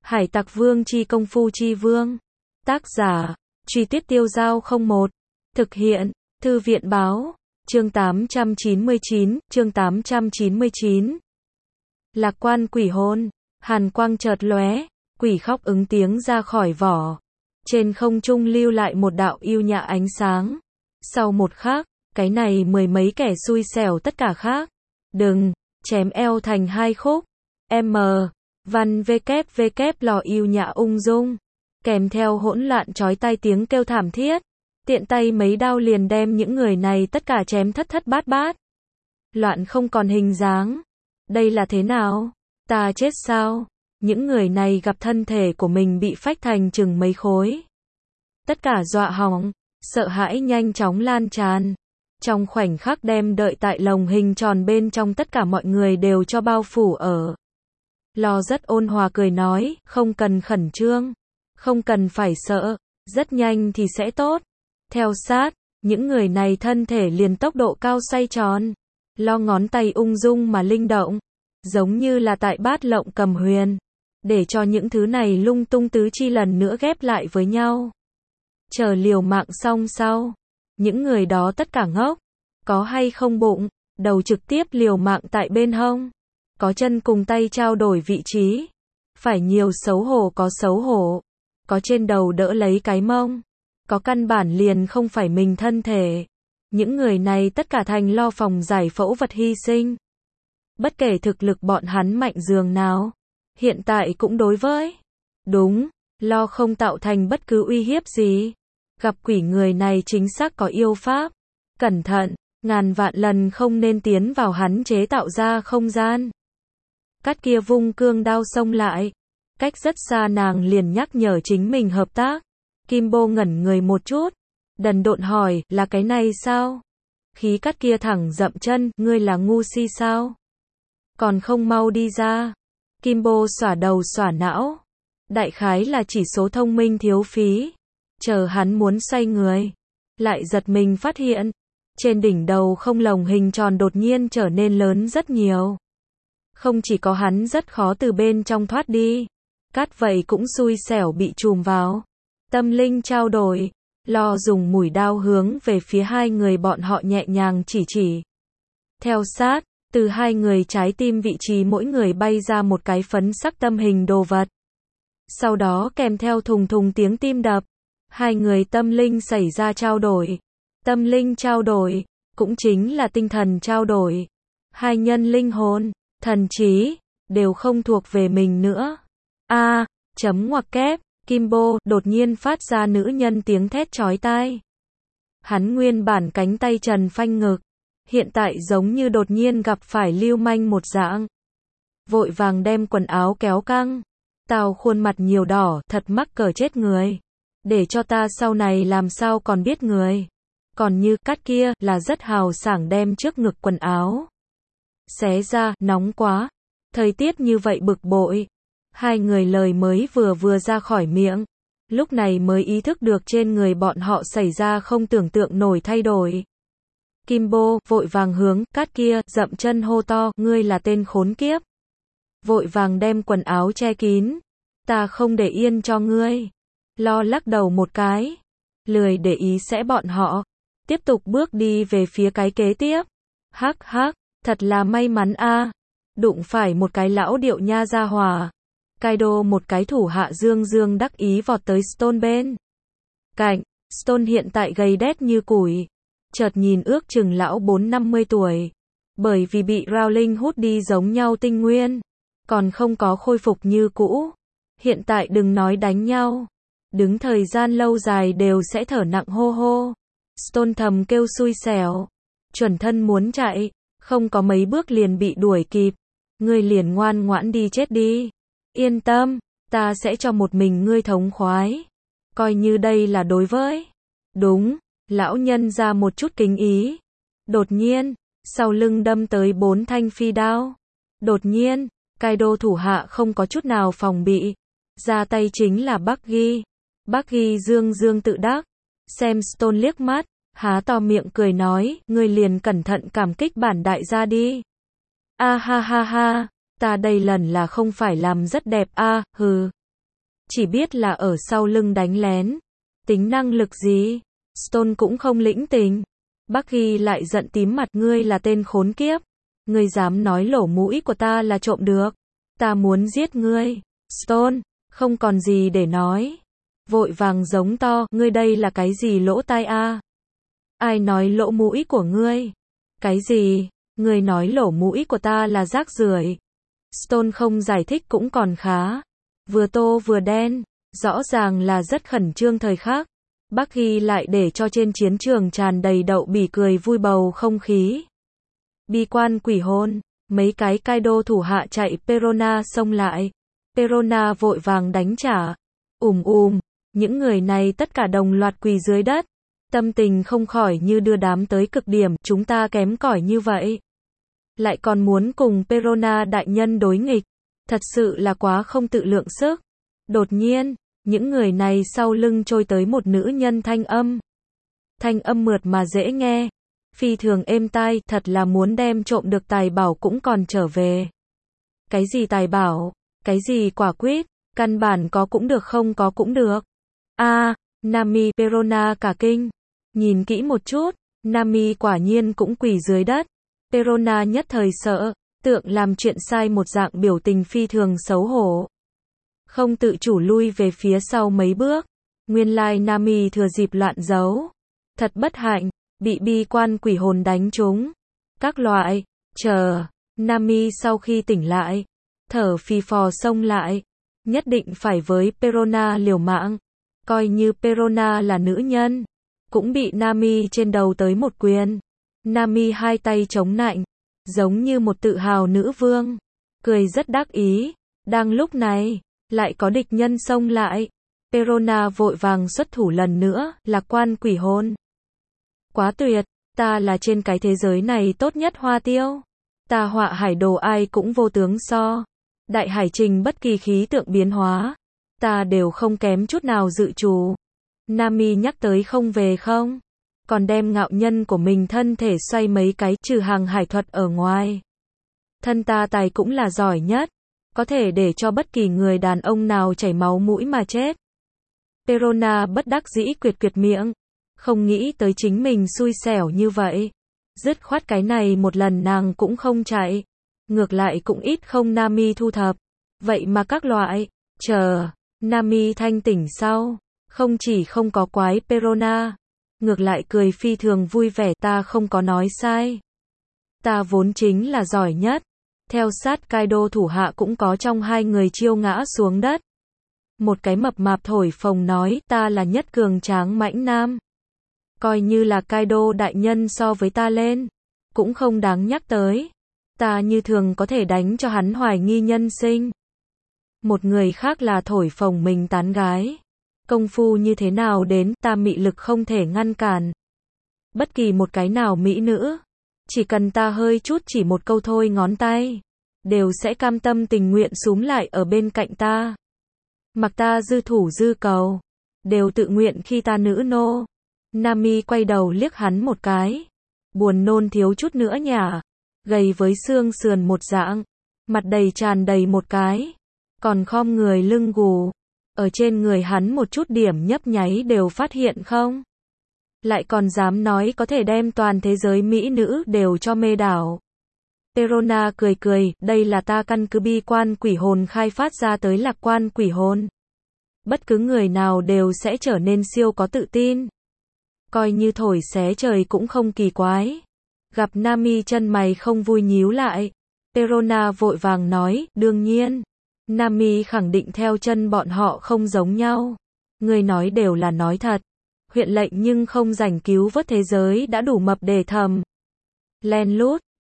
Hải Tặc Vương chi công phu chi vương. Tác giả, Truy Tiết Tiêu Giao 01. Thực hiện, Thư viện báo, chương 899. Lạc quan quỷ hôn, hàn quang chợt lóe, quỷ khóc ứng tiếng ra khỏi vỏ. Trên không trung lưu lại một đạo yêu nhã ánh sáng. Sau một khắc, cái này mười mấy kẻ xui xẻo tất cả khác. Đừng, chém eo thành hai khúc. M. Văn WW lò yêu nhã ung dung. Kèm theo hỗn loạn chói tai tiếng kêu thảm thiết. Tiện tay mấy đao liền đem những người này tất cả chém thất thất bát bát. Loạn không còn hình dáng. Đây là thế nào? Ta chết sao? Những người này gặp thân thể của mình bị phách thành chừng mấy khối. Tất cả dọa hỏng, sợ hãi nhanh chóng lan tràn. Trong khoảnh khắc đem đợi tại lồng hình tròn bên trong tất cả mọi người đều cho bao phủ ở. Lò rất ôn hòa cười nói, không cần khẩn trương, không cần phải sợ, rất nhanh thì sẽ tốt. Theo sát, những người này thân thể liền tốc độ cao xoay tròn. Lo ngón tay ung dung mà linh động, giống như là tại bát lộng cầm huyền, để cho những thứ này lung tung tứ chi lần nữa ghép lại với nhau. Chờ liều mạng xong sau, những người đó tất cả ngốc, có hay không bụng, đầu trực tiếp liều mạng tại bên hông, có chân cùng tay trao đổi vị trí, phải nhiều xấu hổ có xấu hổ, có trên đầu đỡ lấy cái mông, có căn bản liền không phải mình thân thể. Những người này tất cả thành lo phòng giải phẫu vật hy sinh. Bất kể thực lực bọn hắn mạnh dường nào, hiện tại cũng đối với. Đúng, lo không tạo thành bất cứ uy hiếp gì. Gặp quỷ người này chính xác có yêu pháp. Cẩn thận, ngàn vạn lần không nên tiến vào hắn chế tạo ra không gian. Cát kia vung cương đao xông lại. Cách rất xa nàng liền nhắc nhở chính mình hợp tác. Kimbo ngẩn người một chút. Đần độn hỏi, là cái này sao? Khí Cát kia thẳng dậm chân, ngươi là ngu si sao? Còn không mau đi ra. Kimbo xỏa đầu xỏa não. Đại khái là chỉ số thông minh thiếu phí. Chờ hắn muốn xoay người, lại giật mình phát hiện, trên đỉnh đầu không lồng hình tròn đột nhiên trở nên lớn rất nhiều. Không chỉ có hắn rất khó từ bên trong thoát đi, Cát vậy cũng xui xẻo bị chùm vào. Tâm linh trao đổi. Lo dùng mũi đao hướng về phía hai người bọn họ nhẹ nhàng chỉ. Theo sát, từ hai người trái tim vị trí mỗi người bay ra một cái phấn sắc tâm hình đồ vật. Sau đó kèm theo thùng thùng tiếng tim đập, hai người tâm linh xảy ra trao đổi. Tâm linh trao đổi, cũng chính là tinh thần trao đổi. Hai nhân linh hồn, thần trí, đều không thuộc về mình nữa. Chấm ngoặc kép. Kimbo đột nhiên phát ra nữ nhân tiếng thét chói tai. Hắn nguyên bản cánh tay trần phanh ngực, hiện tại giống như đột nhiên gặp phải lưu manh một dạng. Vội vàng đem quần áo kéo căng. Tao khuôn mặt nhiều đỏ, thật mắc cỡ chết người. Để cho ta sau này làm sao còn biết người. Còn như Cát kia là rất hào sảng đem trước ngực quần áo xé ra, nóng quá. Thời tiết như vậy bực bội. Hai người lời mới vừa ra khỏi miệng, lúc này mới ý thức được trên người bọn họ xảy ra không tưởng tượng nổi thay đổi. Kimbo vội vàng hướng Cát kia dậm chân hô to, ngươi là tên khốn kiếp. Vội vàng đem quần áo che kín. Ta không để yên cho ngươi. Lo lắc đầu một cái, lười để ý sẽ bọn họ. Tiếp tục bước đi về phía cái kế tiếp. Hắc, thật là may mắn a, đụng phải một cái lão điệu nha gia hỏa. Kaido một cái thủ hạ dương đắc ý vọt tới Stone bên cạnh. Stone hiện tại gầy đét như củi, chợt nhìn ước chừng lão 40-50 tuổi, bởi vì bị Rowling hút đi giống nhau tinh nguyên, còn không có khôi phục như cũ. Hiện tại đừng nói đánh nhau, đứng thời gian lâu dài đều sẽ thở nặng hô hô. Stone thầm kêu xui xẻo, chuẩn thân muốn chạy, không có mấy bước liền bị đuổi kịp. Ngươi liền ngoan ngoãn đi chết đi. Yên tâm, ta sẽ cho một mình ngươi thống khoái. Coi như đây là đối với. Đúng, lão nhân ra một chút kính ý. Đột nhiên, sau lưng đâm tới 4 thanh phi đao. Đột nhiên, Kaido thủ hạ không có chút nào phòng bị. Ra tay chính là Buggy. Buggy dương tự đắc. Xem Stone liếc mắt, há to miệng cười nói, ngươi liền cẩn thận cảm kích bản đại gia đi. Ha, ta đây lần là không phải làm rất đẹp hừ. chỉ biết là ở sau lưng đánh lén. Tính năng lực gì? Stone cũng không lĩnh tình. Bucky lại giận tím mặt, ngươi là tên khốn kiếp. Ngươi dám nói lỗ mũi của ta là trộm được. Ta muốn giết ngươi. Stone, không còn gì để nói. Vội vàng giống to, ngươi đây là cái gì lỗ tai a? Ai nói lỗ mũi của ngươi? Cái gì? Ngươi nói lỗ mũi của ta là rác rưởi. Stone không giải thích cũng còn khá. Vừa tô vừa đen, rõ ràng là rất khẩn trương thời khắc. Bucky lại để cho trên chiến trường tràn đầy đậu bỉ cười vui bầu không khí. Bi quan quỷ hồn, mấy cái Kaido thủ hạ chạy Perona xông lại. Perona vội vàng đánh trả. Những người này tất cả đồng loạt quỳ dưới đất. Tâm tình không khỏi như đưa đám tới cực điểm, chúng ta kém cỏi như vậy. Lại còn muốn cùng Perona đại nhân đối nghịch. Thật sự là quá không tự lượng sức. Đột nhiên, những người này sau lưng trôi tới một nữ nhân thanh âm. Thanh âm mượt mà dễ nghe. Phi thường êm tai, thật là muốn đem trộm được tài bảo cũng còn trở về. Cái gì tài bảo? Cái gì quả quýt? Căn bản có cũng được không có cũng được. Nami, Perona cả kinh. Nhìn kỹ một chút, Nami quả nhiên cũng quỳ dưới đất. Perona nhất thời sợ, tượng làm chuyện sai một dạng biểu tình phi thường xấu hổ. Không tự chủ lui về phía sau mấy bước. Nguyên lai Nami thừa dịp loạn giấu. Thật bất hạnh, bị bi quan quỷ hồn đánh trúng. Các loại, Nami sau khi tỉnh lại, thở phì phò xông lại. Nhất định phải với Perona liều mạng. Coi như Perona là nữ nhân, cũng bị Nami trên đầu tới một quyền. Nami hai tay chống nạnh, giống như một tự hào nữ vương, cười rất đắc ý. Đang lúc này, lại có địch nhân xông lại. Perona vội vàng xuất thủ lần nữa, lạc quan quỷ hồn. Quá tuyệt, ta là trên cái thế giới này tốt nhất hoa tiêu. Ta họa hải đồ ai cũng vô tướng so. Đại hải trình bất kỳ khí tượng biến hóa, ta đều không kém chút nào dự trù. Nami nhắc tới không về không, còn đem ngạo nhân của mình thân thể xoay mấy cái, trừ hàng hải thuật ở ngoài. Thân ta tài cũng là giỏi nhất, có thể để cho bất kỳ người đàn ông nào chảy máu mũi mà chết. Perona bất đắc dĩ quyệt miệng, không nghĩ tới chính mình xui xẻo như vậy. Dứt khoát cái này một lần nàng cũng không chạy. Ngược lại cũng ít không Nami thu thập. Vậy mà các loại, Nami thanh tỉnh sau, không chỉ không có quái Perona, ngược lại cười phi thường vui vẻ, ta không có nói sai. Ta vốn chính là giỏi nhất. Theo sát Kaido thủ hạ cũng có trong hai người chiêu ngã xuống đất. Một cái mập mạp thổi phồng nói, ta là nhất cường tráng mãnh nam. Coi như là Kaido đại nhân so với ta lên, cũng không đáng nhắc tới. Ta như thường có thể đánh cho hắn hoài nghi nhân sinh. Một người khác là thổi phồng mình tán gái. Công phu như thế nào đến, ta mị lực không thể ngăn cản. Bất kỳ một cái nào mỹ nữ, chỉ cần ta hơi chút chỉ một câu thôi ngón tay, đều sẽ cam tâm tình nguyện xúm lại ở bên cạnh ta. Mặc ta dư thủ dư cầu, đều tự nguyện khi ta nữ nô. Nami quay đầu liếc hắn một cái. Buồn nôn thiếu chút nữa nhả. Gầy với xương sườn một dạng, mặt đầy tràn đầy một cái, còn khom người lưng gù. Ở trên người hắn một chút điểm nhấp nháy đều phát hiện không? Lại còn dám nói có thể đem toàn thế giới mỹ nữ đều cho mê đảo. Perona cười, đây là ta căn cứ bi quan quỷ hồn khai phát ra tới lạc quan quỷ hồn. Bất cứ người nào đều sẽ trở nên siêu có tự tin. Coi như thổi xé trời cũng không kỳ quái. Gặp Nami chân mày không vui nhíu lại. Perona vội vàng nói, đương nhiên. Nami khẳng định theo chân bọn họ không giống nhau. Người nói đều là nói thật. Huyện lệnh nhưng không rảnh cứu vớt thế giới đã đủ mập để thầm. Len lút,